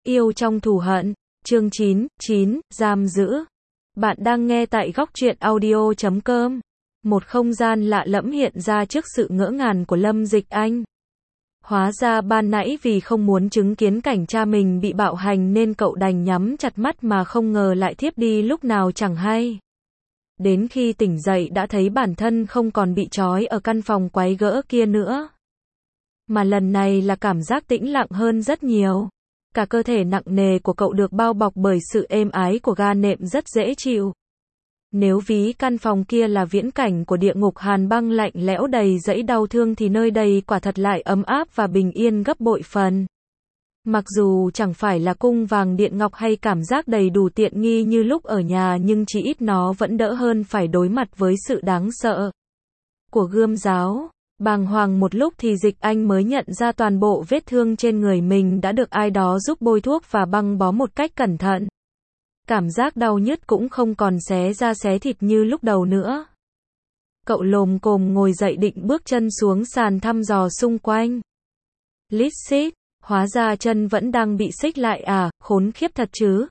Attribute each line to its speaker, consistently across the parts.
Speaker 1: Yêu trong thù hận, chương 9, giam giữ. Bạn đang nghe tại góc truyện audio.com. Một không gian lạ lẫm hiện ra trước sự ngỡ ngàng của Lâm Dịch Anh. Hóa ra ban nãy vì không muốn chứng kiến cảnh cha mình bị bạo hành nên cậu đành nhắm chặt mắt mà không ngờ lại thiếp đi lúc nào chẳng hay. Đến khi tỉnh dậy đã thấy bản thân không còn bị trói ở căn phòng quái gở kia nữa. Mà lần này là cảm giác tĩnh lặng hơn rất nhiều. Cả cơ thể nặng nề của cậu được bao bọc bởi sự êm ái của ga nệm rất dễ chịu. Nếu ví căn phòng kia là viễn cảnh của địa ngục hàn băng lạnh lẽo đầy dẫy đau thương thì nơi đây quả thật lại ấm áp và bình yên gấp bội phần. Mặc dù chẳng phải là cung vàng điện ngọc hay cảm giác đầy đủ tiện nghi như lúc ở nhà nhưng chỉ ít nó vẫn đỡ hơn phải đối mặt với sự đáng sợ của gươm giáo. Bàng hoàng một lúc thì Dịch Anh mới nhận ra toàn bộ vết thương trên người mình đã được ai đó giúp bôi thuốc và băng bó một cách cẩn thận. Cảm giác đau nhức cũng không còn xé da xé thịt như lúc đầu nữa. Cậu lồm cồm ngồi dậy định bước chân xuống sàn thăm dò xung quanh. Lít xít, hóa ra chân vẫn đang bị xích lại à, khốn khiếp thật chứ.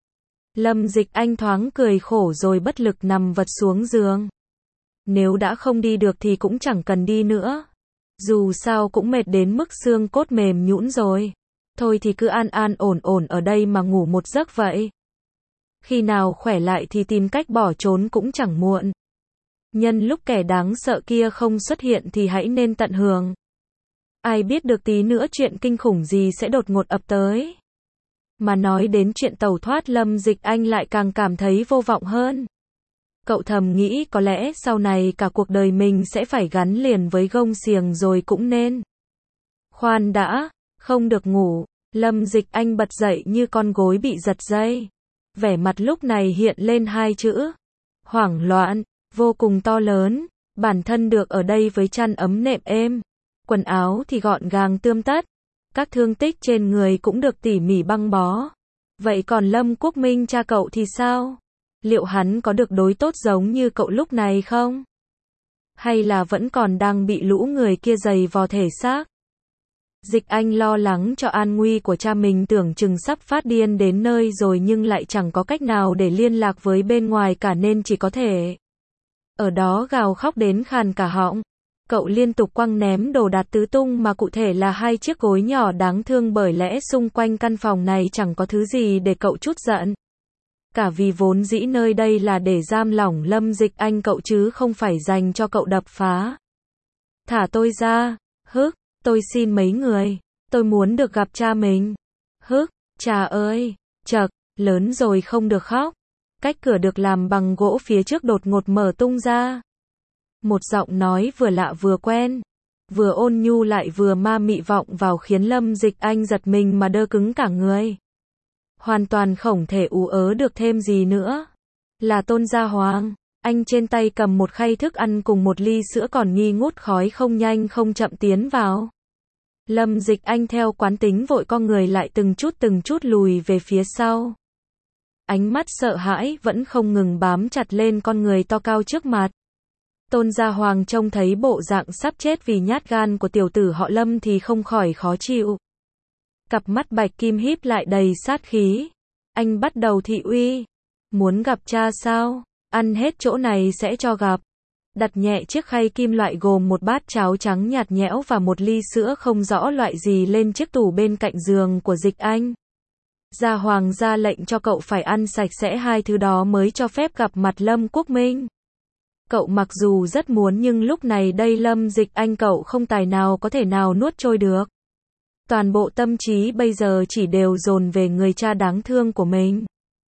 Speaker 1: Lâm Dịch Anh thoáng cười khổ rồi bất lực nằm vật xuống giường. Nếu đã không đi được thì cũng chẳng cần đi nữa. Dù sao cũng mệt đến mức xương cốt mềm nhũn rồi. Thôi thì cứ an an ổn ổn ở đây mà ngủ một giấc vậy. Khi nào khỏe lại thì tìm cách bỏ trốn cũng chẳng muộn. Nhân lúc kẻ đáng sợ kia không xuất hiện thì hãy nên tận hưởng. Ai biết được tí nữa chuyện kinh khủng gì sẽ đột ngột ập tới. Mà nói đến chuyện tẩu thoát Lâm Dịch Anh lại càng cảm thấy vô vọng hơn. Cậu thầm nghĩ có lẽ sau này cả cuộc đời mình sẽ phải gắn liền với gông xiềng rồi cũng nên. Khoan đã, không được ngủ. Lâm Dịch Anh bật dậy như con gối bị giật dây. Vẻ mặt lúc này hiện lên hai chữ. Hoảng loạn, vô cùng to lớn. Bản thân được ở đây với chăn ấm nệm êm. Quần áo thì gọn gàng tươm tất. Các thương tích trên người cũng được tỉ mỉ băng bó. Vậy còn Lâm Quốc Minh cha cậu thì sao? Liệu hắn có được đối tốt giống như cậu lúc này không? Hay là vẫn còn đang bị lũ người kia giày vò thể xác? Dịch Anh lo lắng cho an nguy của cha mình, tưởng chừng sắp phát điên đến nơi rồi nhưng lại chẳng có cách nào để liên lạc với bên ngoài cả nên chỉ có thể ở đó gào khóc đến khàn cả họng. Cậu liên tục quăng ném đồ đạc tứ tung mà cụ thể là hai chiếc gối nhỏ đáng thương bởi lẽ xung quanh căn phòng này chẳng có thứ gì để cậu trút giận. Cả vì vốn dĩ nơi đây là để giam lỏng Lâm Dịch Anh cậu chứ không phải dành cho cậu đập phá. Thả tôi ra, hức, tôi xin mấy người, tôi muốn được gặp cha mình. Hức, cha ơi, chậc, lớn rồi không được khóc. Cách cửa được làm bằng gỗ phía trước đột ngột mở tung ra. Một giọng nói vừa lạ vừa quen, vừa ôn nhu lại vừa ma mị vọng vào khiến Lâm Dịch Anh giật mình mà đơ cứng cả người. Hoàn toàn không thể ú ớ được thêm gì nữa. Là Tôn Gia Hoàng. Anh trên tay cầm một khay thức ăn cùng một ly sữa còn nghi ngút khói không nhanh không chậm tiến vào. Lâm Dịch Anh theo quán tính vội co người lại từng chút lùi về phía sau. Ánh mắt sợ hãi vẫn không ngừng bám chặt lên con người to cao trước mặt. Tôn Gia Hoàng trông thấy bộ dạng sắp chết vì nhát gan của tiểu tử họ Lâm thì không khỏi khó chịu. Cặp mắt bạch kim híp lại đầy sát khí. Anh bắt đầu thị uy. Muốn gặp cha sao? Ăn hết chỗ này sẽ cho gặp. Đặt nhẹ chiếc khay kim loại gồm một bát cháo trắng nhạt nhẽo và một ly sữa không rõ loại gì lên chiếc tủ bên cạnh giường của Dịch Anh. Gia Hoàng ra lệnh cho cậu phải ăn sạch sẽ hai thứ đó mới cho phép gặp mặt Lâm Quốc Minh. Cậu mặc dù rất muốn nhưng lúc này đây Lâm Dịch Anh cậu không tài nào có thể nào nuốt trôi được. Toàn bộ tâm trí bây giờ chỉ đều dồn về người cha đáng thương của mình.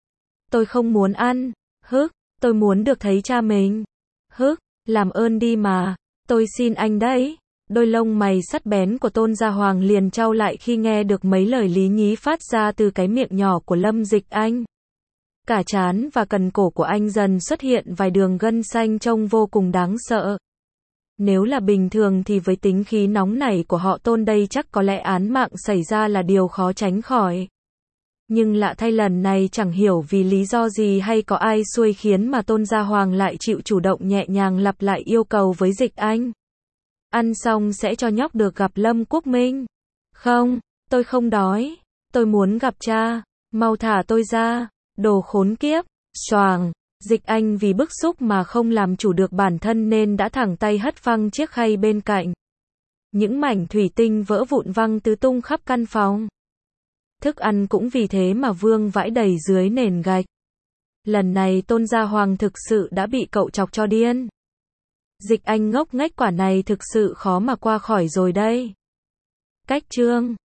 Speaker 1: Tôi không muốn ăn, hức, tôi muốn được thấy cha mình. Hức, làm ơn đi mà, tôi xin anh đấy. Đôi lông mày sắt bén của Tôn Gia Hoàng liền chau lại khi nghe được mấy lời lý nhí phát ra từ cái miệng nhỏ của Lâm Dịch Anh. Cả trán và cần cổ của anh dần xuất hiện vài đường gân xanh trông vô cùng đáng sợ. Nếu là bình thường thì với tính khí nóng nảy của họ Tôn đây chắc có lẽ án mạng xảy ra là điều khó tránh khỏi. Nhưng lạ thay lần này chẳng hiểu vì lý do gì hay có ai xui khiến mà Tôn Gia Hoàng lại chịu chủ động nhẹ nhàng lặp lại yêu cầu với Dịch Anh. Ăn xong sẽ cho nhóc được gặp Lâm Quốc Minh. Không, tôi không đói. Tôi muốn gặp cha, mau thả tôi ra, đồ khốn kiếp, choàng. Dịch Anh vì bức xúc mà không làm chủ được bản thân nên đã thẳng tay hất văng chiếc khay bên cạnh. Những mảnh thủy tinh vỡ vụn văng tứ tung khắp căn phòng. Thức ăn cũng vì thế mà vương vãi đầy dưới nền gạch. Lần này Tôn Gia Hoàng thực sự đã bị cậu chọc cho điên. Dịch Anh ngốc nghếch, quả này thực sự khó mà qua khỏi rồi đây. Cách chương